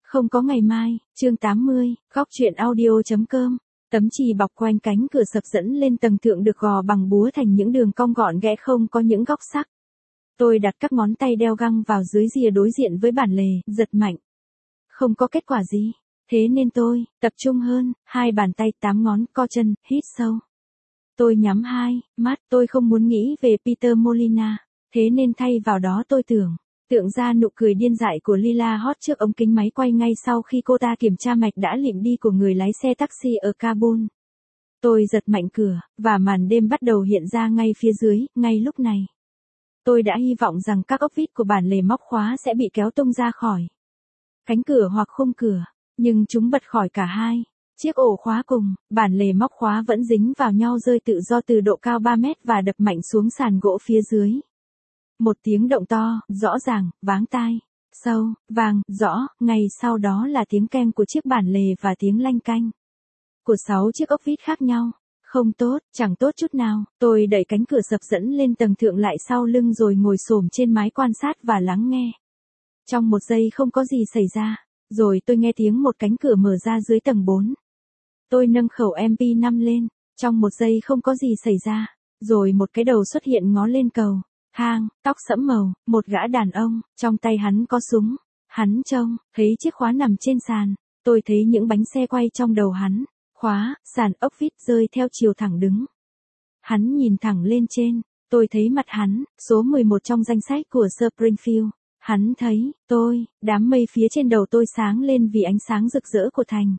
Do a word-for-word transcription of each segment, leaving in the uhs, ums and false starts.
Không có ngày mai, chương tám mươi, góc truyện audio.com. Tấm chì bọc quanh cánh cửa sập dẫn lên tầng thượng được gò bằng búa thành những đường cong gọn ghẽ không có những góc sắc. Tôi đặt các ngón tay đeo găng vào dưới rìa đối diện với bản lề, giật mạnh. Không có kết quả gì. Thế nên tôi, tập trung hơn, hai bàn tay tám ngón co chân, hít sâu. Tôi nhắm hai mắt, tôi không muốn nghĩ về Peter Molina, thế nên thay vào đó tôi tưởng, tượng ra nụ cười điên dại của Lila Hot trước ống kính máy quay ngay sau khi cô ta kiểm tra mạch đã lịm đi của người lái xe taxi ở Kabul. Tôi giật mạnh cửa, và màn đêm bắt đầu hiện ra ngay phía dưới, ngay lúc này. Tôi đã hy vọng rằng các ốc vít của bản lề móc khóa sẽ bị kéo tung ra khỏi cánh cửa hoặc khung cửa, nhưng chúng bật khỏi cả hai. Chiếc ổ khóa cùng, bản lề móc khóa vẫn dính vào nhau rơi tự do từ độ cao ba mét và đập mạnh xuống sàn gỗ phía dưới. Một tiếng động to, rõ ràng, váng tai, sâu, vàng, rõ, ngay sau đó là tiếng keng của chiếc bản lề và tiếng lanh canh của sáu chiếc ốc vít khác nhau. Không tốt, chẳng tốt chút nào. Tôi đẩy cánh cửa sập dẫn lên tầng thượng lại sau lưng rồi ngồi xổm trên mái quan sát và lắng nghe. Trong một giây không có gì xảy ra, rồi tôi nghe tiếng một cánh cửa mở ra dưới tầng bốn. Tôi nâng khẩu em pê năm lên, trong một giây không có gì xảy ra, rồi một cái đầu xuất hiện ngó lên cầu thang, tóc sẫm màu, một gã đàn ông, trong tay hắn có súng. Hắn trông, thấy chiếc khóa nằm trên sàn, tôi thấy những bánh xe quay trong đầu hắn, khóa, sàn ốc vít rơi theo chiều thẳng đứng. Hắn nhìn thẳng lên trên, tôi thấy mặt hắn, số mười một trong danh sách của Springfield. Hắn thấy, tôi, đám mây phía trên đầu tôi sáng lên vì ánh sáng rực rỡ của thành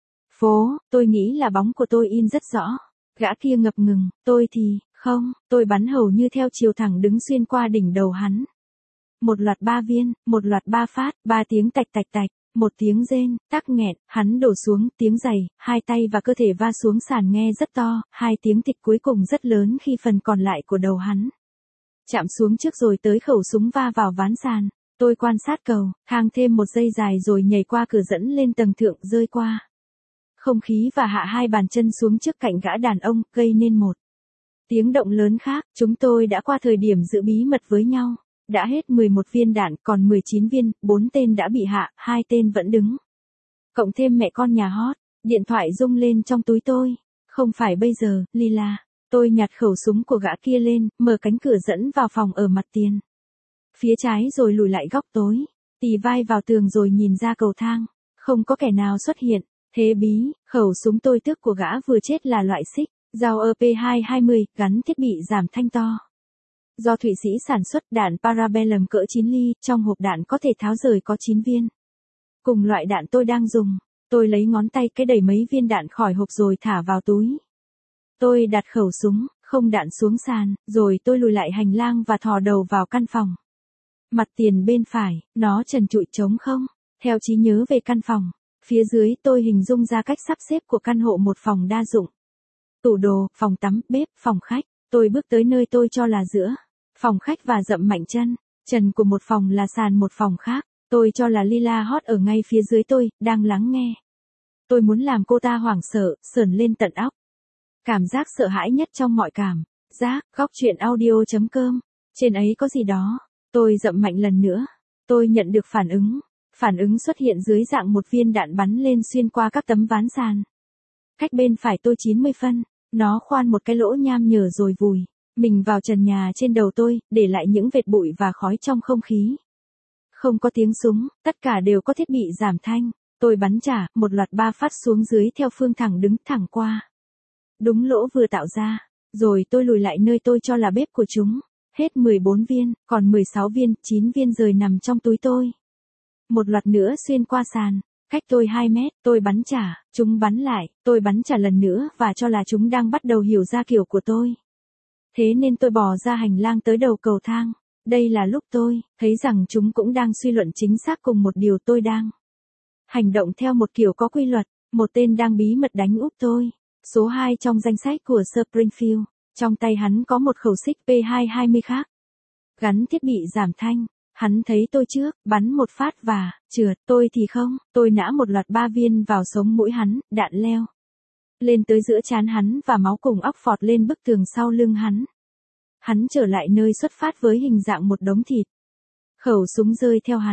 phố, tôi nghĩ là bóng của tôi in rất rõ. Gã kia ngập ngừng, tôi thì, không, tôi bắn hầu như theo chiều thẳng đứng xuyên qua đỉnh đầu hắn. Một loạt ba viên, một loạt ba phát, ba tiếng tạch tạch tạch, một tiếng rên, tắc nghẹn, hắn đổ xuống, tiếng giày, hai tay và cơ thể va xuống sàn nghe rất to, hai tiếng thịt cuối cùng rất lớn khi phần còn lại của đầu hắn chạm xuống trước rồi tới khẩu súng va vào ván sàn. Tôi quan sát cầu thang thêm một giây dài rồi nhảy qua cửa dẫn lên tầng thượng, rơi qua không khí và hạ hai bàn chân xuống trước cạnh gã đàn ông, gây nên một tiếng động lớn khác. Chúng tôi đã qua thời điểm giữ bí mật với nhau. Đã hết mười một viên đạn, còn mười chín viên, bốn tên đã bị hạ, hai tên vẫn đứng. Cộng thêm mẹ con nhà Hot, điện thoại rung lên trong túi tôi. Không phải bây giờ, Lila. Tôi nhặt khẩu súng của gã kia lên, mở cánh cửa dẫn vào phòng ở mặt tiền phía trái rồi lùi lại góc tối, tì vai vào tường rồi nhìn ra cầu thang. Không có kẻ nào xuất hiện. Thế bí, khẩu súng tôi tước của gã vừa chết là loại xích, dao E P hai hai mươi, gắn thiết bị giảm thanh to. Do Thụy Sĩ sản xuất, đạn Parabellum cỡ chín ly, trong hộp đạn có thể tháo rời có chín viên. Cùng loại đạn tôi đang dùng, tôi lấy ngón tay cái đẩy mấy viên đạn khỏi hộp rồi thả vào túi. Tôi đặt khẩu súng, không đạn xuống sàn, rồi tôi lùi lại hành lang và thò đầu vào căn phòng. Mặt tiền bên phải, nó trần trụi trống không. Theo trí nhớ về căn phòng, phía dưới tôi hình dung ra cách sắp xếp của căn hộ một phòng đa dụng. Tủ đồ, phòng tắm, bếp, phòng khách. Tôi bước tới nơi tôi cho là giữa phòng khách và dậm mạnh chân. Trần của một phòng là sàn một phòng khác. Tôi cho là Lila Hot ở ngay phía dưới tôi, đang lắng nghe. Tôi muốn làm cô ta hoảng sợ, sờn lên tận óc. Cảm giác sợ hãi nhất trong mọi cảm giác. Góc truyện audio.com. Trên ấy có gì đó. Tôi dậm mạnh lần nữa. Tôi nhận được phản ứng. Phản ứng xuất hiện dưới dạng một viên đạn bắn lên xuyên qua các tấm ván sàn. Cách bên phải tôi chín mươi phân. Nó khoan một cái lỗ nham nhở rồi vùi mình vào trần nhà trên đầu tôi, để lại những vệt bụi và khói trong không khí. Không có tiếng súng, tất cả đều có thiết bị giảm thanh. Tôi bắn trả, một loạt ba phát xuống dưới theo phương thẳng đứng thẳng qua đúng lỗ vừa tạo ra. Rồi tôi lùi lại nơi tôi cho là bếp của chúng. Hết mười bốn viên, còn mười sáu viên, chín viên rời nằm trong túi tôi. Một loạt nữa xuyên qua sàn. Cách tôi hai mét, tôi bắn trả, chúng bắn lại, tôi bắn trả lần nữa và cho là chúng đang bắt đầu hiểu ra kiểu của tôi. Thế nên tôi bò ra hành lang tới đầu cầu thang. Đây là lúc tôi thấy rằng chúng cũng đang suy luận chính xác cùng một điều tôi đang hành động theo một kiểu có quy luật. Một tên đang bí mật đánh úp tôi. Số hai trong danh sách của Springfield. Trong tay hắn có một khẩu xích P hai hai mươi khác. Gắn thiết bị giảm thanh. Hắn thấy tôi trước, bắn một phát và, trượt, tôi thì không, tôi nã một loạt ba viên vào sống mũi hắn, đạn leo lên tới giữa trán hắn và máu cùng óc phọt lên bức tường sau lưng hắn. Hắn trở lại nơi xuất phát với hình dạng một đống thịt. Khẩu súng rơi theo hắn.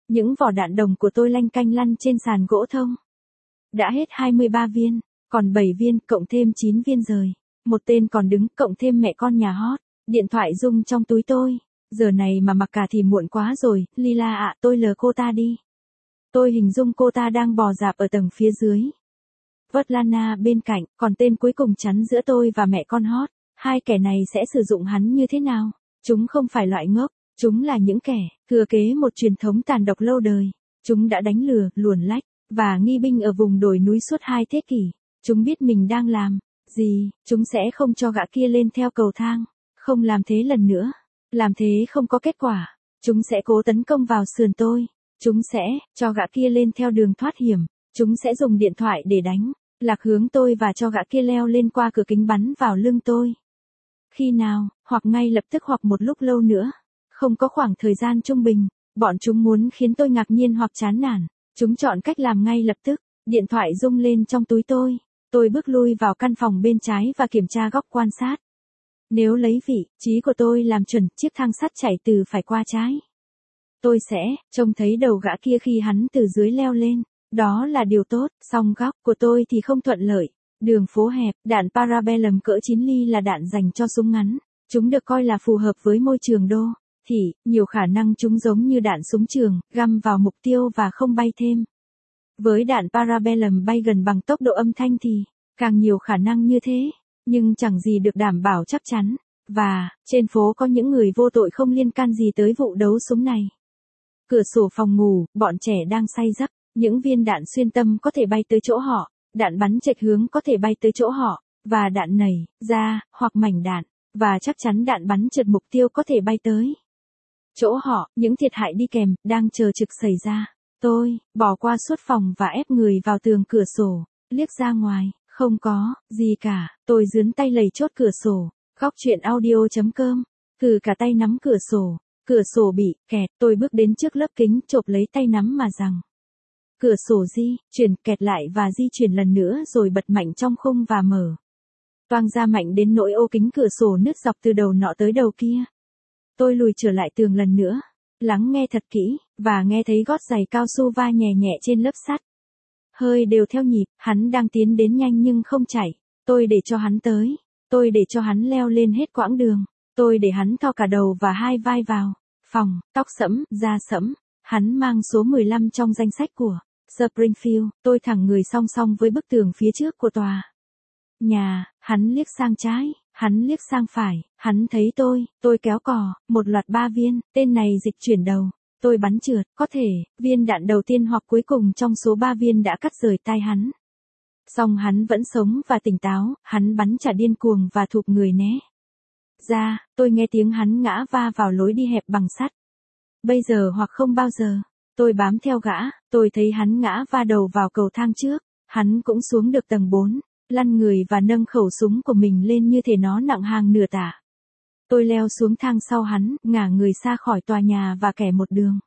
Những vỏ đạn đồng của tôi lanh canh lăn trên sàn gỗ thông. Đã hết hai mươi ba viên, còn bảy viên, cộng thêm chín viên rời. Một tên còn đứng, cộng thêm mẹ con nhà hot. Điện thoại rung trong túi tôi. Giờ này mà mặc cả thì muộn quá rồi, Lila ạ, tôi lờ cô ta đi. Tôi hình dung cô ta đang bò dạp ở tầng phía dưới. Svetlana bên cạnh, còn tên cuối cùng chắn giữa tôi và mẹ con hot. Hai kẻ này sẽ sử dụng hắn như thế nào? Chúng không phải loại ngốc, chúng là những kẻ thừa kế một truyền thống tàn độc lâu đời. Chúng đã đánh lừa, luồn lách và nghi binh ở vùng đồi núi suốt hai thế kỷ. Chúng biết mình đang làm gì, chúng sẽ không cho gã kia lên theo cầu thang, không làm thế lần nữa. Làm thế không có kết quả, chúng sẽ cố tấn công vào sườn tôi. Chúng sẽ cho gã kia lên theo đường thoát hiểm. Chúng sẽ dùng điện thoại để đánh lạc hướng tôi và cho gã kia leo lên qua cửa kính bắn vào lưng tôi. Khi nào, hoặc ngay lập tức hoặc một lúc lâu nữa. Không có khoảng thời gian trung bình. Bọn chúng muốn khiến tôi ngạc nhiên hoặc chán nản. Chúng chọn cách làm ngay lập tức. Điện thoại rung lên trong túi tôi. Tôi bước lui vào căn phòng bên trái và kiểm tra góc quan sát. Nếu lấy vị trí của tôi làm chuẩn, chiếc thang sắt chảy từ phải qua trái. Tôi sẽ trông thấy đầu gã kia khi hắn từ dưới leo lên. Đó là điều tốt, song góc của tôi thì không thuận lợi. Đường phố hẹp, đạn Parabellum cỡ chín ly là đạn dành cho súng ngắn. Chúng được coi là phù hợp với môi trường đô thị, nhiều khả năng chúng giống như đạn súng trường, găm vào mục tiêu và không bay thêm. Với đạn Parabellum bay gần bằng tốc độ âm thanh thì càng nhiều khả năng như thế, nhưng chẳng gì được đảm bảo chắc chắn. Và, trên phố có những người vô tội không liên can gì tới vụ đấu súng này. Cửa sổ phòng ngủ, bọn trẻ đang say giấc. Những viên đạn xuyên tâm có thể bay tới chỗ họ, đạn bắn chệch hướng có thể bay tới chỗ họ, và đạn nảy ra, hoặc mảnh đạn, và chắc chắn đạn bắn trượt mục tiêu có thể bay tới chỗ họ. Những thiệt hại đi kèm, đang chờ trực xảy ra. Tôi, bỏ qua suốt phòng và ép người vào tường cửa sổ, liếc ra ngoài, không có gì cả. Tôi dướn tay lầy chốt cửa sổ, góc chuyện audio chấm com, cử cả tay nắm cửa sổ. Cửa sổ bị kẹt, tôi bước đến trước lớp kính, chộp lấy tay nắm mà rằng. Cửa sổ di chuyển, kẹt lại và di chuyển lần nữa rồi bật mạnh trong khung và mở. Toang ra mạnh đến nỗi ô kính cửa sổ nứt dọc từ đầu nọ tới đầu kia. Tôi lùi trở lại tường lần nữa, lắng nghe thật kỹ, và nghe thấy gót giày cao su va nhẹ nhẹ trên lớp sắt. Hơi đều theo nhịp, hắn đang tiến đến nhanh nhưng không chạy. Tôi để cho hắn tới. Tôi để cho hắn leo lên hết quãng đường. Tôi để hắn thò cả đầu và hai vai vào phòng, tóc sẫm, da sẫm. Hắn mang số mười lăm trong danh sách của Springfield. Tôi thẳng người song song với bức tường phía trước của tòa nhà. Hắn liếc sang trái, hắn liếc sang phải. Hắn thấy tôi, tôi kéo cò, một loạt ba viên. Tên này dịch chuyển đầu. Tôi bắn trượt, có thể, viên đạn đầu tiên hoặc cuối cùng trong số ba viên đã cắt rời tai hắn. Song hắn vẫn sống và tỉnh táo, hắn bắn trả điên cuồng và thụp người né ra. Tôi nghe tiếng hắn ngã va vào lối đi hẹp bằng sắt. Bây giờ hoặc không bao giờ. Tôi bám theo gã, tôi thấy hắn ngã va đầu vào cầu thang trước. Hắn cũng xuống được tầng bốn, lăn người và nâng khẩu súng của mình lên như thể nó nặng hàng nửa tạ. Tôi leo xuống thang sau hắn, ngả người xa khỏi tòa nhà và kẻ một đường.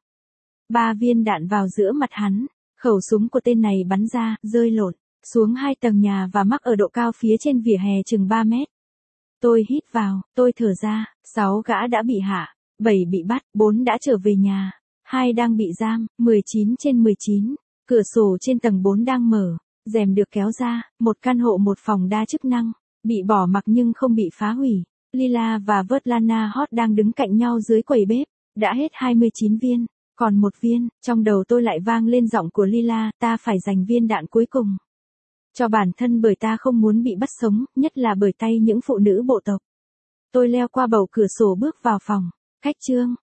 Ba viên đạn vào giữa mặt hắn. Khẩu súng của tên này bắn ra, rơi lộn xuống hai tầng nhà và mắc ở độ cao phía trên vỉa hè chừng ba mét. Tôi hít vào, tôi thở ra. Sáu gã đã bị hạ, bảy bị bắt, bốn đã trở về nhà, hai đang bị giam, mười chín trên mười chín. Cửa sổ trên tầng bốn đang mở, rèm được kéo ra, một căn hộ một phòng đa chức năng, bị bỏ mặc nhưng không bị phá hủy. Lila và Svetlana Hot đang đứng cạnh nhau dưới quầy bếp, đã hết hai mươi chín viên, còn một viên. Trong đầu tôi lại vang lên giọng của Lila, ta phải giành viên đạn cuối cùng cho bản thân bởi ta không muốn bị bắt sống, nhất là bởi tay những phụ nữ bộ tộc. Tôi leo qua bầu cửa sổ bước vào phòng. Cách chương